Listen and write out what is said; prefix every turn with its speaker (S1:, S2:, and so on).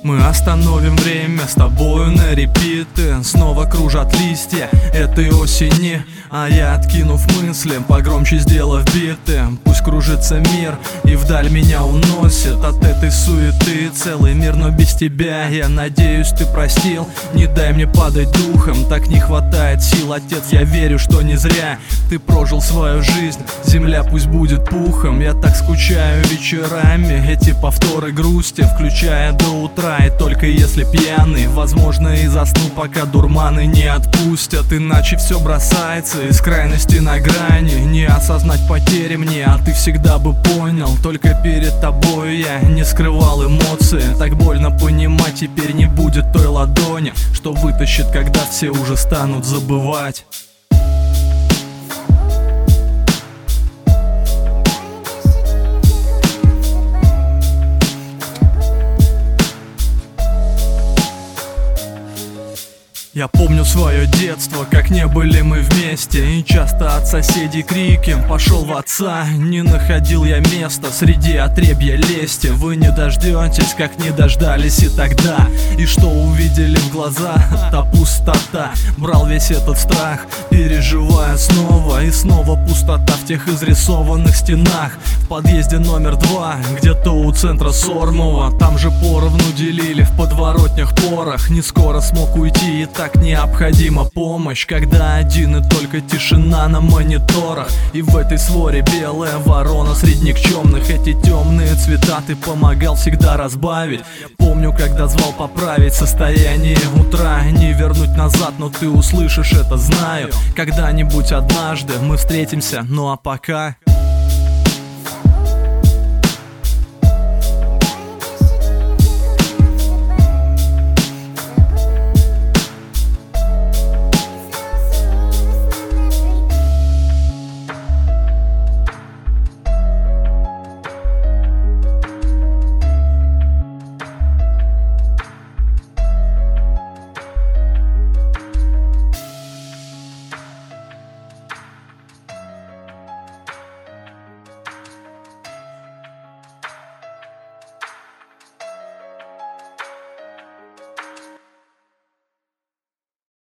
S1: Мы остановим время с тобою на репиты. Снова кружат листья этой осени, а я, откинув мысли, погромче сделав биты. Пусть кружится мир и вдаль меня уносит от этой суеты целый мир, но без тебя. Я надеюсь, ты простил, не дай мне падать духом. Так не хватает сил, отец, я верю, что не зря ты прожил свою жизнь. Земля пусть будет пухом. Я так скучаю вечерами, эти повторы грусти, включая до утра. И только если пьяный, возможно, и засну, пока дурманы не отпустят. Иначе все бросается из крайности на грани. Не осознать потери мне, а ты всегда бы понял. Только перед тобой я не скрывал эмоции. Так больно понимать, теперь не будет той ладони, что вытащит, когда все уже станут забывать. Я помню свое детство, как не были мы вместе. И часто от соседей крики «пошел в отца». Не находил я места среди отребья лести. Вы не дождетесь, как не дождались и тогда. И что увидели в глаза? Та пустота. Брал весь этот страх, переживая снова и снова пустота в тех изрисованных стенах. В подъезде номер 2, где-то у центра Сормова. Там же поровну делили в подворотнях порох. Не скоро смог уйти, и так необходима помощь, когда один и только тишина на мониторах. И в этой своре белая ворона среди никчемных. Эти темные цвета ты помогал всегда разбавить. Помню, когда звал поправить состояние утра. Не вернуть назад, но ты услышишь это, знаю. Когда-нибудь однажды мы встретимся, ну а пока...